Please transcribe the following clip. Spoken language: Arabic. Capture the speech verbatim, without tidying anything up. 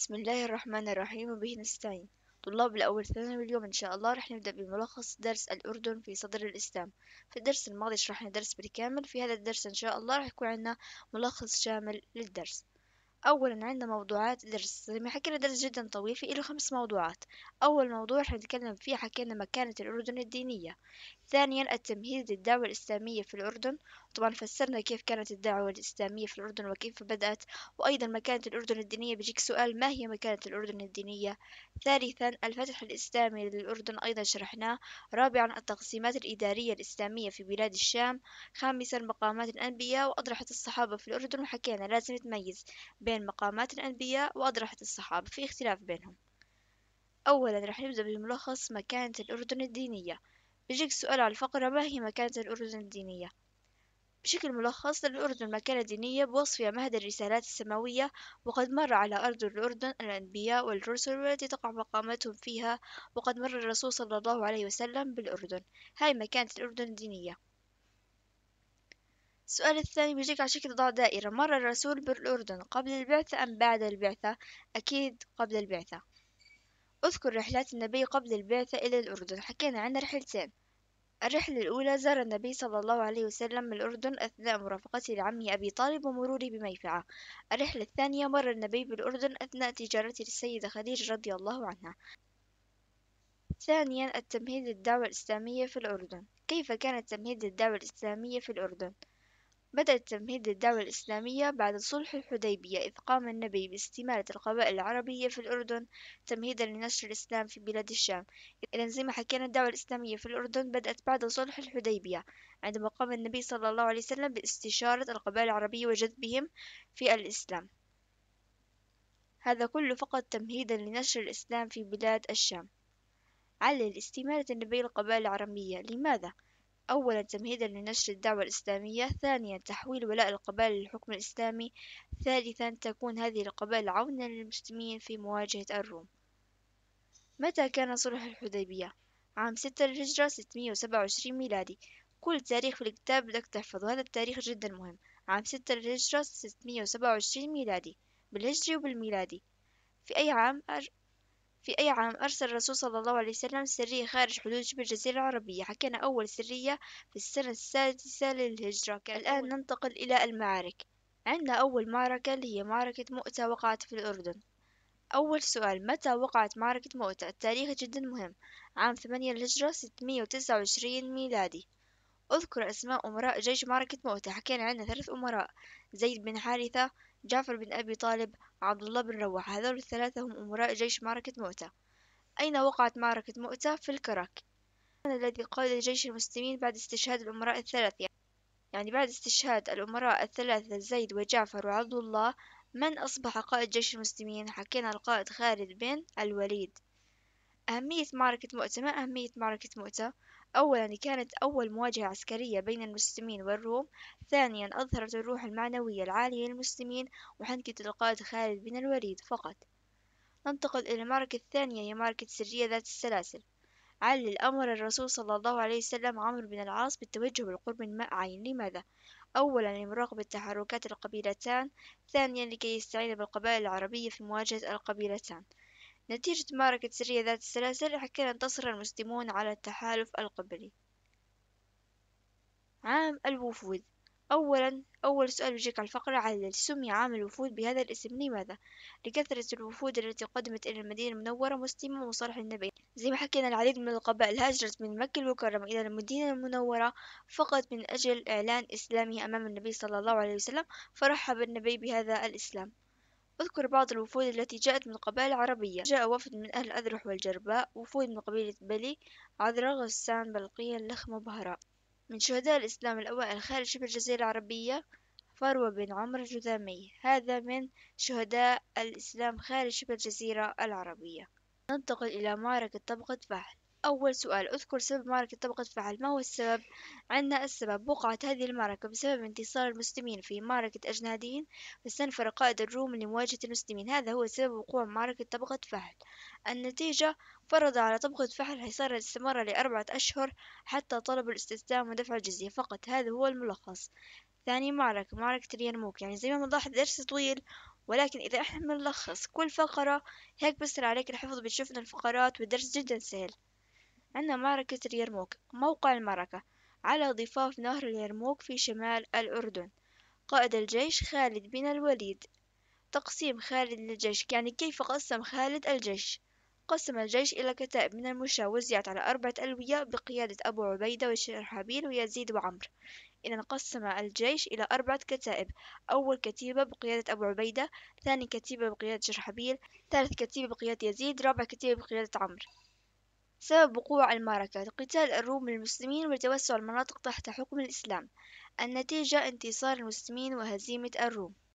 بسم الله الرحمن الرحيم وبه نستعين. طلاب الأول ثانوي، اليوم إن شاء الله رح نبدأ بملخص درس الأردن في صدر الإسلام. في الدرس الماضي شرحنا درس بالكامل، في هذا الدرس إن شاء الله رح يكون عندنا ملخص شامل للدرس. أولا عندنا موضوعات درس، زي ما حكينا درس جدا طويل في له خمس موضوعات. أول موضوع رح نتكلم فيه حكينا مكانة الأردن الدينية. ثانيا التمهيد للدعوة الإسلامية في الأردن، طبعا فسرنا كيف كانت الدعوة الإسلامية في الأردن وكيف بدأت، وأيضا مكانة الأردن الدينية. بيجيك سؤال ما هي مكانة الأردن الدينية. ثالثا الفتح الإسلامي للأردن، أيضا شرحناه. رابعا التقسيمات الإدارية الإسلامية في بلاد الشام. خامسا مقامات الأنبياء وأضرحة الصحابة في الأردن، وحكينا لازم تميز بين مقامات الأنبياء وأضرحة الصحابة، في اختلاف بينهم. أولا رح نبدأ بملخص مكانة الأردن الدينية. بيجيك سؤال على الفقرة ما هي مكانة الأردن الدينية. بشكل ملخص، للأردن مكانة دينية بوصفها مهد الرسالات السماوية، وقد مر على أرض الأردن الأنبياء والرسل والتي تقع مقاماتهم فيها، وقد مر الرسول صلى الله عليه وسلم بالأردن. هاي مكانة الأردن الدينية. السؤال الثاني بيجيك على شكل ضع دائرة، مر الرسول بالأردن قبل البعثة أم بعد البعثة؟ أكيد قبل البعثة. اذكر رحلات النبي قبل البعثة إلى الأردن. حكينا عن رحلتين. الرحلة الأولى، زار النبي صلى الله عليه وسلم الأردن أثناء مرافقته لعمه أبي طالب ومروره بميفعة. الرحلة الثانية، مر النبي بالأردن أثناء تجارته للسيدة خديجة رضي الله عنها. ثانيا التمهيد للدعوة الإسلامية في الأردن. كيف كان التمهيد للدعوة الإسلامية في الأردن؟ بدأ التمهيد للدعوة الإسلامية بعد صلح الحديبية، إذ قام النبي باستمالة القبائل العربية في الأردن تمهيدا لنشر الإسلام في بلاد الشام. إذا زي ما حكينا الدعوة الإسلامية في الأردن بدأت بعد صلح الحديبية، عندما قام النبي صلى الله عليه وسلم باستشارة القبائل العربية وجذبهم في الإسلام. هذا كله فقط تمهيدا لنشر الإسلام في بلاد الشام. علل استمالة النبي القبائل العربية لماذا؟ أولا تمهيدا لنشر الدعوة الإسلامية. ثانيا تحويل ولاء القبائل للحكم الإسلامي. ثالثا تكون هذه القبائل عونا للمسلمين في مواجهة الروم. متى كان صلح الحديبية؟ عام ستة للهجرة، ستمائة وسبعة وعشرين ميلادي. كل تاريخ في الكتاب بدك تحفظه، هذا التاريخ جدا مهم. عام ستة للهجرة، ستمائة وسبعة وعشرين ميلادي، بالهجري وبالميلادي. في أي عام أر... في أي عام أرسل الرسول صلى الله عليه وسلم سرية خارج حدود شبه الجزيرة العربية؟ حكينا أول سرية في السنة السادسة للهجرة. الآن ننتقل إلى المعارك. عندنا أول معركة اللي هي معركة مؤتة، وقعت في الأردن. أول سؤال، متى وقعت معركة مؤتة؟ التاريخ جدا مهم. عام ثمانية للهجرة، ستمائة وتسعة وعشرين ميلادي. اذكر أسماء أمراء جيش معركة مؤتة. حكينا عندنا ثلاث أمراء، زيد بن حارثة، جعفر بن أبي طالب، عبد الله بن رواحة. هذول الثلاثة هم أمراء جيش معركة مؤتة. أين وقعت معركة مؤتة؟ في الكرك. من الذي قاد جيش المسلمين بعد استشهاد الأمراء الثلاثة؟ يعني بعد استشهاد الأمراء الثلاثة زيد وجعفر وعبد الله، من أصبح قائد جيش المسلمين؟ حكينا القائد خالد بن الوليد. أهمية معركة مؤتة. ما أهمية معركة مؤتة؟ أولا كانت أول مواجهة عسكرية بين المسلمين والروم. ثانيا أظهرت الروح المعنوية العالية للمسلمين وحنكة القائد خالد بن الوليد فقط. ننتقل إلى المعركة الثانية، هي معركة سرية ذات السلاسل. علل أمر الرسول صلى الله عليه وسلم عمرو بن العاص بالتوجه بالقرب من ماء عين. لماذا؟ أولا لمراقبة تحركات القبيلتان. ثانيا لكي يستعين بالقبائل العربية في مواجهة القبيلتان. نتيجة معركة سرية ذات السلاسل، حكينا انتصر المسلمون على التحالف القبلي. عام الوفود. أولا أول سؤال بيجيك على الفقرة، علل سمي عام الوفود بهذا الاسم. لماذا؟ لكثرة الوفود التي قدمت إلى المدينة المنورة مسلمة وصالح النبي. زي ما حكينا العديد من القبائل هاجرت من مكة المكرمة إلى المدينة المنورة فقط من أجل إعلان إسلامه أمام النبي صلى الله عليه وسلم، فرحب النبي بهذا الإسلام. اذكر بعض الوفود التي جاءت من قبائل عربية. جاء وفد من أهل أذرح والجرباء، وفود من قبيلة بلي، عذرا، غسان، بلقية، اللخم، وبهراء. من شهداء الإسلام الأوائل خارج شبه الجزيرة العربية، فروة بن عمرو الجذامي، هذا من شهداء الإسلام خارج شبه الجزيرة العربية. ننتقل إلى معركة طبقة فحل. أول سؤال، اذكر سبب معركة طبقة فحل. ما هو السبب؟ عندنا السبب، وقعت هذه المعركة بسبب انتصار المسلمين في معركة أجنادين، فاستنفر قائد الروم لمواجهة المسلمين. هذا هو سبب وقوع معركة طبقة فحل. النتيجة، فرض على طبقة فحل حصار استمر لأربعة أشهر حتى طلب الاستسلام ودفع الجزية فقط. هذا هو الملخص. ثاني معركة، معركة اليرموك. يعني زي ما بنلاحظ درس طويل ولكن إذا إحنا بنلخص كل فقرة هيك بصير عليك الحفظ، بتشوفنا الفقرات والدرس جدا سهل. عندنا معركة اليرموك. موقع المعركة على ضفاف نهر اليرموك في شمال الأردن. قائد الجيش خالد بن الوليد. تقسيم خالد للجيش، يعني كيف قسم خالد الجيش؟ قسم الجيش إلى كتائب من المشاة وزعت على أربعة ألوية بقيادة أبو عبيدة وشرحبيل ويزيد وعمرو. إذا قسم الجيش إلى أربعة كتائب: أول كتيبة بقيادة أبو عبيدة، ثاني كتيبة بقيادة شرحبيل، ثالث كتيبة بقيادة يزيد، رابع كتيبة بقيادة عمرو. سبب وقوع المعركة: قتال الروم للمسلمين وتوسع المناطق تحت حكم الإسلام. النتيجة: انتصار المسلمين وهزيمة الروم.